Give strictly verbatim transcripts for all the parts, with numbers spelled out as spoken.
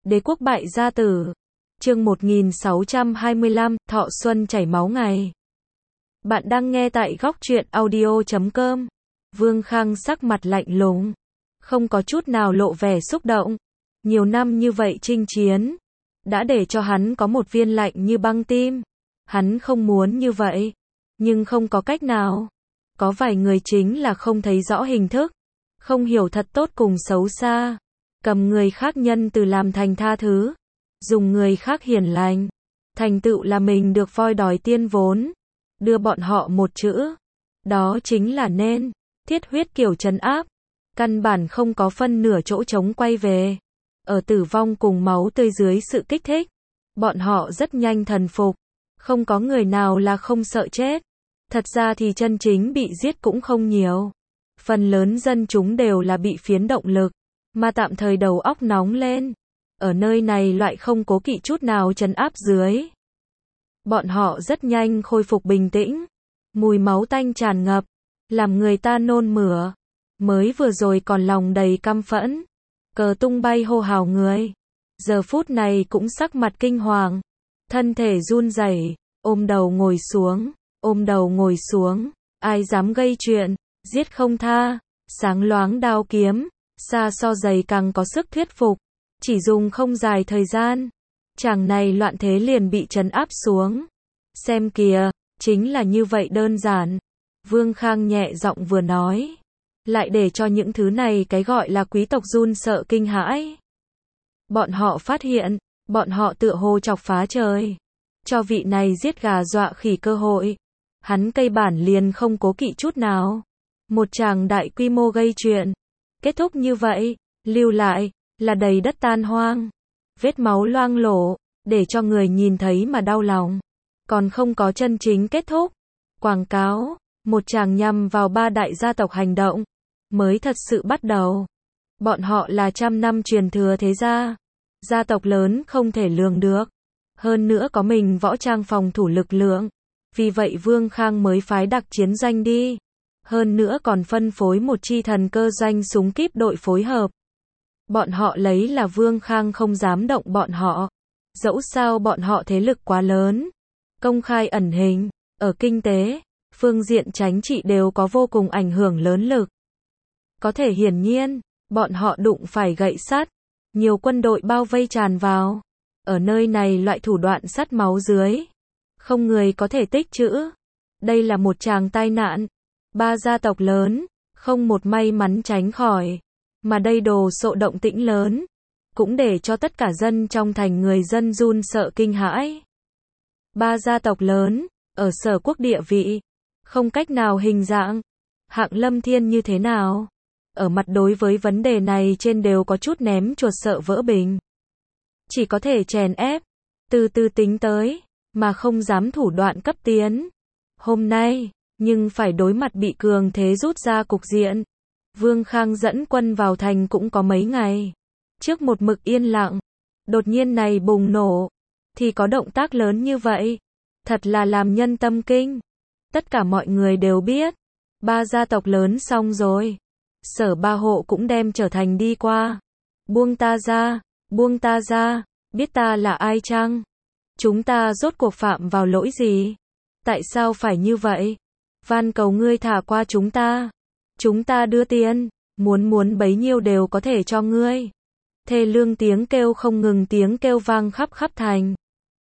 Đế quốc bại gia tử. Chương một nghìn sáu trăm hai mươi lăm, Thọ Xuân chảy máu ngày. Bạn đang nghe tại góc truyện audio chấm com. Vương Khang sắc mặt lạnh lùng, không có chút nào lộ vẻ xúc động. Nhiều năm như vậy chinh chiến, đã để cho hắn có một viên lạnh như băng tim. Hắn không muốn như vậy, nhưng không có cách nào. Có vài người chính là không thấy rõ hình thức, không hiểu thật tốt cùng xấu xa. Cầm người khác nhân từ làm thành tha thứ, dùng người khác hiền lành, thành tựu là mình được voi đòi tiên vốn. Đưa bọn họ một chữ, đó chính là nên, thiết huyết kiểu trấn áp. Căn bản không có phân nửa chỗ trống quay về. Ở tử vong cùng máu tươi dưới sự kích thích, bọn họ rất nhanh thần phục. Không có người nào là không sợ chết. Thật ra thì chân chính bị giết cũng không nhiều. Phần lớn dân chúng đều là bị phiến động lực, mà tạm thời đầu óc nóng lên. Ở nơi này loại không cố kỵ chút nào trấn áp dưới, bọn họ rất nhanh khôi phục bình tĩnh. Mùi máu tanh tràn ngập, làm người ta nôn mửa. Mới vừa rồi còn lòng đầy căm phẫn, cờ tung bay hô hào người, giờ phút này cũng sắc mặt kinh hoàng, thân thể run rẩy, ôm đầu ngồi xuống, ôm đầu ngồi xuống. Ai dám gây chuyện, giết không tha. Sáng loáng đao kiếm, xa so dày càng có sức thuyết phục. Chỉ dùng không dài thời gian, chàng này loạn thế liền bị trấn áp xuống. Xem kìa, chính là như vậy đơn giản. Vương Khang nhẹ giọng vừa nói, lại để cho những thứ này cái gọi là quý tộc run sợ kinh hãi. Bọn họ phát hiện, bọn họ tựa hồ chọc phá trời, cho vị này giết gà dọa khỉ cơ hội. Hắn cây bản liền không cố kỵ chút nào. Một tràng đại quy mô gây chuyện, kết thúc như vậy, lưu lại là đầy đất tan hoang, vết máu loang lổ, để cho người nhìn thấy mà đau lòng. Còn không có chân chính kết thúc. Quảng cáo, một tràng nhằm vào ba đại gia tộc hành động, mới thật sự bắt đầu. Bọn họ là trăm năm truyền thừa thế gia, gia tộc lớn không thể lường được. Hơn nữa có mình võ trang phòng thủ lực lượng. Vì vậy Vương Khang mới phái đặc chiến doanh đi. Hơn nữa còn phân phối một chi thần cơ doanh súng kíp đội phối hợp. Bọn họ lấy là Vương Khang không dám động bọn họ. Dẫu sao bọn họ thế lực quá lớn, công khai ẩn hình, ở kinh tế, phương diện chính trị đều có vô cùng ảnh hưởng lớn lực. Có thể hiển nhiên, bọn họ đụng phải gậy sắt, nhiều quân đội bao vây tràn vào. Ở nơi này loại thủ đoạn sắt máu dưới, không người có thể tích trữ. Đây là một tràng tai nạn. Ba gia tộc lớn, không một may mắn tránh khỏi. Mà đây đồ sộ động tĩnh lớn, cũng để cho tất cả dân trong thành người dân run sợ kinh hãi. Ba gia tộc lớn, ở sở quốc địa vị, không cách nào hình dạng. Hạng Lâm Thiên như thế nào? Ở mặt đối với vấn đề này trên đều có chút ném chuột sợ vỡ bình. Chỉ có thể chèn ép, từ từ tính tới, mà không dám thủ đoạn cấp tiến. Hôm nay, nhưng phải đối mặt bị cường thế rút ra cục diện. Vương Khang dẫn quân vào thành cũng có mấy ngày. Trước một mực yên lặng, đột nhiên này bùng nổ, thì có động tác lớn như vậy. Thật là làm nhân tâm kinh. Tất cả mọi người đều biết, ba gia tộc lớn xong rồi. Sở Ba Hộ cũng đem trở thành đi qua. Buông ta ra, buông ta ra, biết ta là ai chăng? Chúng ta rốt cuộc phạm vào lỗi gì? Tại sao phải như vậy? Van cầu ngươi thả qua chúng ta. Chúng ta đưa tiền, muốn muốn bấy nhiêu đều có thể cho ngươi. Thê lương tiếng kêu không ngừng tiếng kêu vang khắp khắp thành.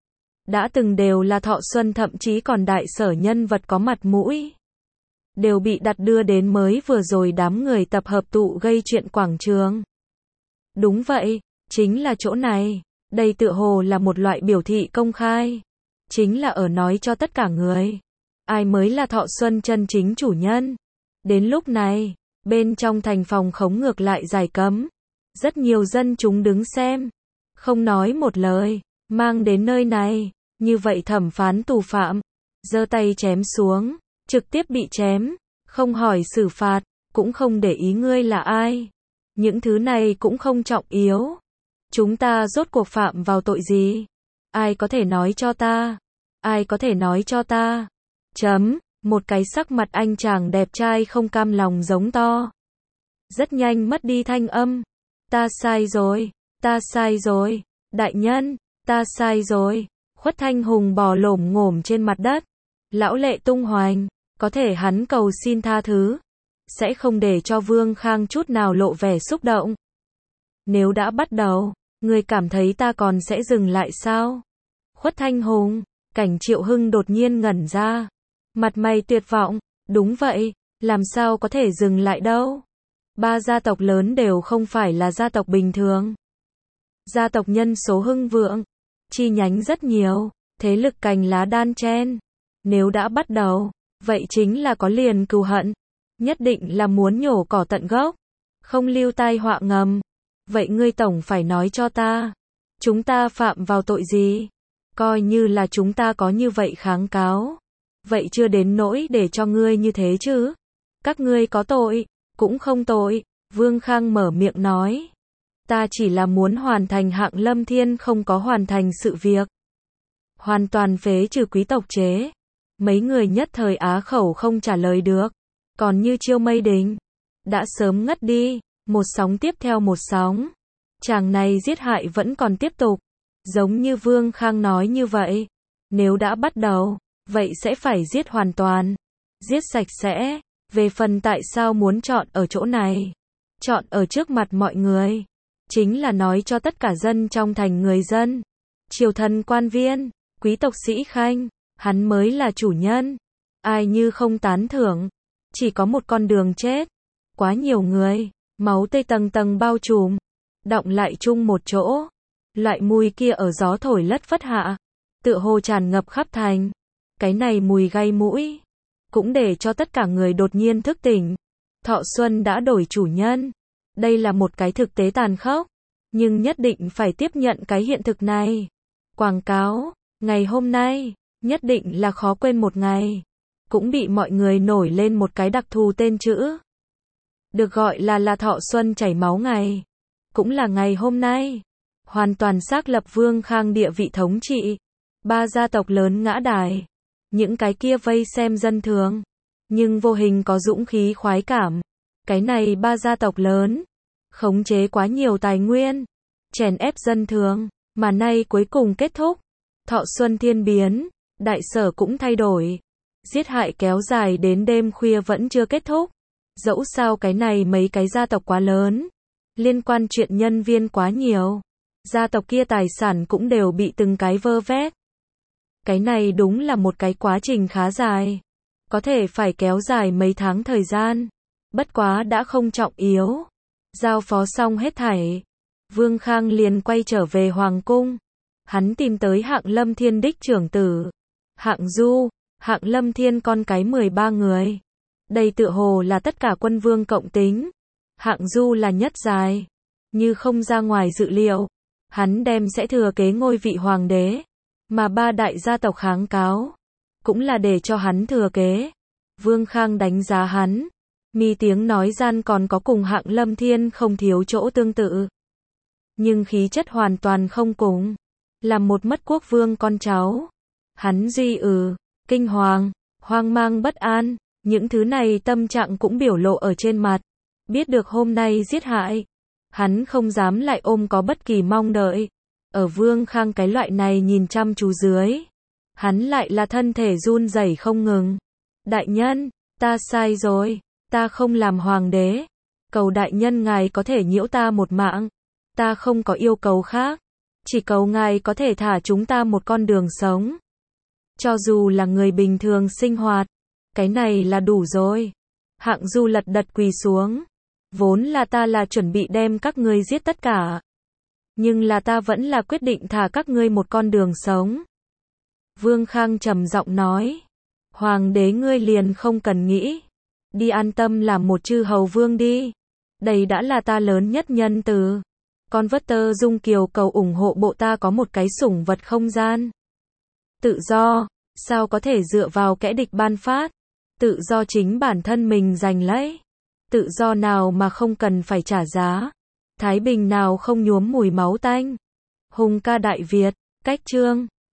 Đã từng đều là Thọ Xuân thậm chí còn đại sở nhân vật có mặt mũi, đều bị đặt đưa đến mới vừa rồi đám người tập hợp tụ gây chuyện quảng trường. Đúng vậy, chính là chỗ này. Đây tựa hồ là một loại biểu thị công khai. Chính là ở nói cho tất cả người, ai mới là Thọ Xuân chân chính chủ nhân. Đến lúc này, bên trong thành phòng khống ngược lại giải cấm. Rất nhiều dân chúng đứng xem, không nói một lời, mang đến nơi này. Như vậy thẩm phán tù phạm, giơ tay chém xuống, trực tiếp bị chém, không hỏi xử phạt, cũng không để ý ngươi là ai. Những thứ này cũng không trọng yếu. Chúng ta rốt cuộc phạm vào tội gì? Ai có thể nói cho ta? Ai có thể nói cho ta? Chấm, một cái sắc mặt anh chàng đẹp trai không cam lòng giống to. Rất nhanh mất đi thanh âm. Ta sai rồi, ta sai rồi, Đại nhân, ta sai rồi. Khuất Thanh Hùng bò lổm ngổm trên mặt đất. Lão lệ tung hoành, có thể hắn cầu xin tha thứ, sẽ không để cho Vương Khang chút nào lộ vẻ xúc động. Nếu đã bắt đầu, ngươi cảm thấy ta còn sẽ dừng lại sao? Khuất Thanh Hùng, Cảnh Triệu Hưng đột nhiên ngẩn ra. Mặt mày tuyệt vọng, đúng vậy, làm sao có thể dừng lại đâu? Ba gia tộc lớn đều không phải là gia tộc bình thường. Gia tộc nhân số hưng vượng, chi nhánh rất nhiều, thế lực cành lá đan chen. Nếu đã bắt đầu, vậy chính là có liền cừu hận, nhất định là muốn nhổ cỏ tận gốc, không lưu tai họa ngầm. Vậy ngươi tổng phải nói cho ta, chúng ta phạm vào tội gì? Coi như là chúng ta có như vậy kháng cáo, vậy chưa đến nỗi để cho ngươi như thế chứ. Các ngươi có tội, cũng không tội. Vương Khang mở miệng nói. Ta chỉ là muốn hoàn thành Hạng Lâm Thiên không có hoàn thành sự việc. Hoàn toàn phế trừ quý tộc chế. Mấy người nhất thời á khẩu không trả lời được. Còn như Chiêu Mây Đình, đã sớm ngất đi, một sóng tiếp theo một sóng. Chàng này giết hại vẫn còn tiếp tục. Giống như Vương Khang nói như vậy. Nếu đã bắt đầu, vậy sẽ phải giết hoàn toàn. Giết sạch sẽ. Về phần tại sao muốn chọn ở chỗ này, chọn ở trước mặt mọi người, chính là nói cho tất cả dân trong thành người dân, triều thần quan viên, quý tộc sĩ khanh, hắn mới là chủ nhân. Ai như không tán thưởng, chỉ có một con đường chết. Quá nhiều người, máu tươi tầng tầng bao trùm, đọng lại chung một chỗ. Loại mùi kia ở gió thổi lất phất hạ, tựa hồ tràn ngập khắp thành. Cái này mùi gây mũi, cũng để cho tất cả người đột nhiên thức tỉnh. Thọ Xuân đã đổi chủ nhân. Đây là một cái thực tế tàn khốc, nhưng nhất định phải tiếp nhận cái hiện thực này. Quảng cáo, ngày hôm nay, nhất định là khó quên một ngày. Cũng bị mọi người nổi lên một cái đặc thù tên chữ. Được gọi là là Thọ Xuân chảy máu ngày. Cũng là ngày hôm nay. Hoàn toàn xác lập Vương Khang địa vị thống trị. Ba gia tộc lớn ngã đài. Những cái kia vây xem dân thường, nhưng vô hình có dũng khí khoái cảm. Cái này ba gia tộc lớn, khống chế quá nhiều tài nguyên, chèn ép dân thường, mà nay cuối cùng kết thúc. Thọ Xuân thiên biến, đại sở cũng thay đổi. Giết hại kéo dài đến đêm khuya vẫn chưa kết thúc. Dẫu sao cái này mấy cái gia tộc quá lớn, liên quan chuyện nhân viên quá nhiều. Gia tộc kia tài sản cũng đều bị từng cái vơ vét. Cái này đúng là một cái quá trình khá dài. Có thể phải kéo dài mấy tháng thời gian. Bất quá đã không trọng yếu. Giao phó xong hết thảy. Vương Khang liền quay trở về Hoàng Cung. Hắn tìm tới Hạng Lâm Thiên đích trưởng tử. Hạng Du, Hạng Lâm Thiên con cái mười ba người. Đây tựa hồ là tất cả quân vương cộng tính. Hạng Du là nhất dài. Như không ra ngoài dự liệu. Hắn đem sẽ thừa kế ngôi vị hoàng đế. Mà ba đại gia tộc kháng cáo, cũng là để cho hắn thừa kế. Vương Khang đánh giá hắn, mi tiếng nói gian còn có cùng Hạng Lâm Thiên không thiếu chỗ tương tự. Nhưng khí chất hoàn toàn không cùng. Là một mất quốc vương con cháu. Hắn duy ừ, kinh hoàng, hoang mang bất an, những thứ này tâm trạng cũng biểu lộ ở trên mặt. Biết được hôm nay giết hại, hắn không dám lại ôm có bất kỳ mong đợi. Ở Vương Khang cái loại này nhìn chăm chú dưới, hắn lại là thân thể run rẩy không ngừng. Đại nhân, ta sai rồi, ta không làm hoàng đế. Cầu đại nhân ngài có thể nhiễu ta một mạng. Ta không có yêu cầu khác. Chỉ cầu ngài có thể thả chúng ta một con đường sống. Cho dù là người bình thường sinh hoạt, cái này là đủ rồi. Hạng Du lật đật quỳ xuống. Vốn là ta là chuẩn bị đem các ngươi giết tất cả. Nhưng là ta vẫn là quyết định thả các ngươi một con đường sống. Vương Khang trầm giọng nói. Hoàng đế ngươi liền không cần nghĩ. Đi an tâm làm một chư hầu vương đi. Đây đã là ta lớn nhất nhân từ. Con vất tơ Dung Kiều cầu ủng hộ bộ ta có một cái sủng vật không gian. Tự do, sao có thể dựa vào kẻ địch ban phát. Tự do chính bản thân mình giành lấy. Tự do nào mà không cần phải trả giá. Thái bình nào không nhuốm mùi máu tanh. Hùng ca Đại Việt, cách chương